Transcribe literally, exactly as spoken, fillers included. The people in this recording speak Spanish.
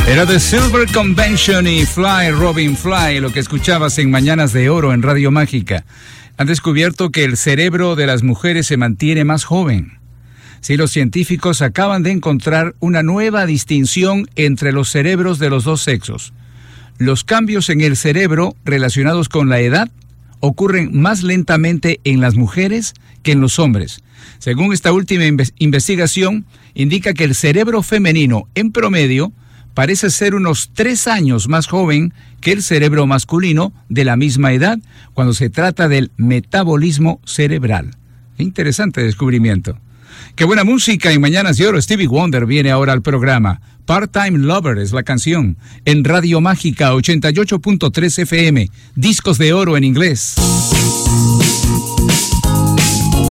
Era The Silver Convention y Fly, Robin Fly, lo que escuchabas en Mañanas de Oro en Radio Mágica. Han descubierto que el cerebro de las mujeres se mantiene más joven. Sí, los científicos acaban de encontrar una nueva distinción entre los cerebros de los dos sexos. Los cambios en el cerebro relacionados con la edad ocurren más lentamente en las mujeres que en los hombres. Según esta última inve- investigación, indica que el cerebro femenino, en promedio, parece ser unos tres años más joven que el cerebro masculino de la misma edad cuando se trata del metabolismo cerebral. Interesante descubrimiento. Qué buena música en Mañanas de Oro. Stevie Wonder viene ahora al programa. Part-Time Lover es la canción. En Radio Mágica ochenta y ocho punto tres F M. Discos de oro en inglés.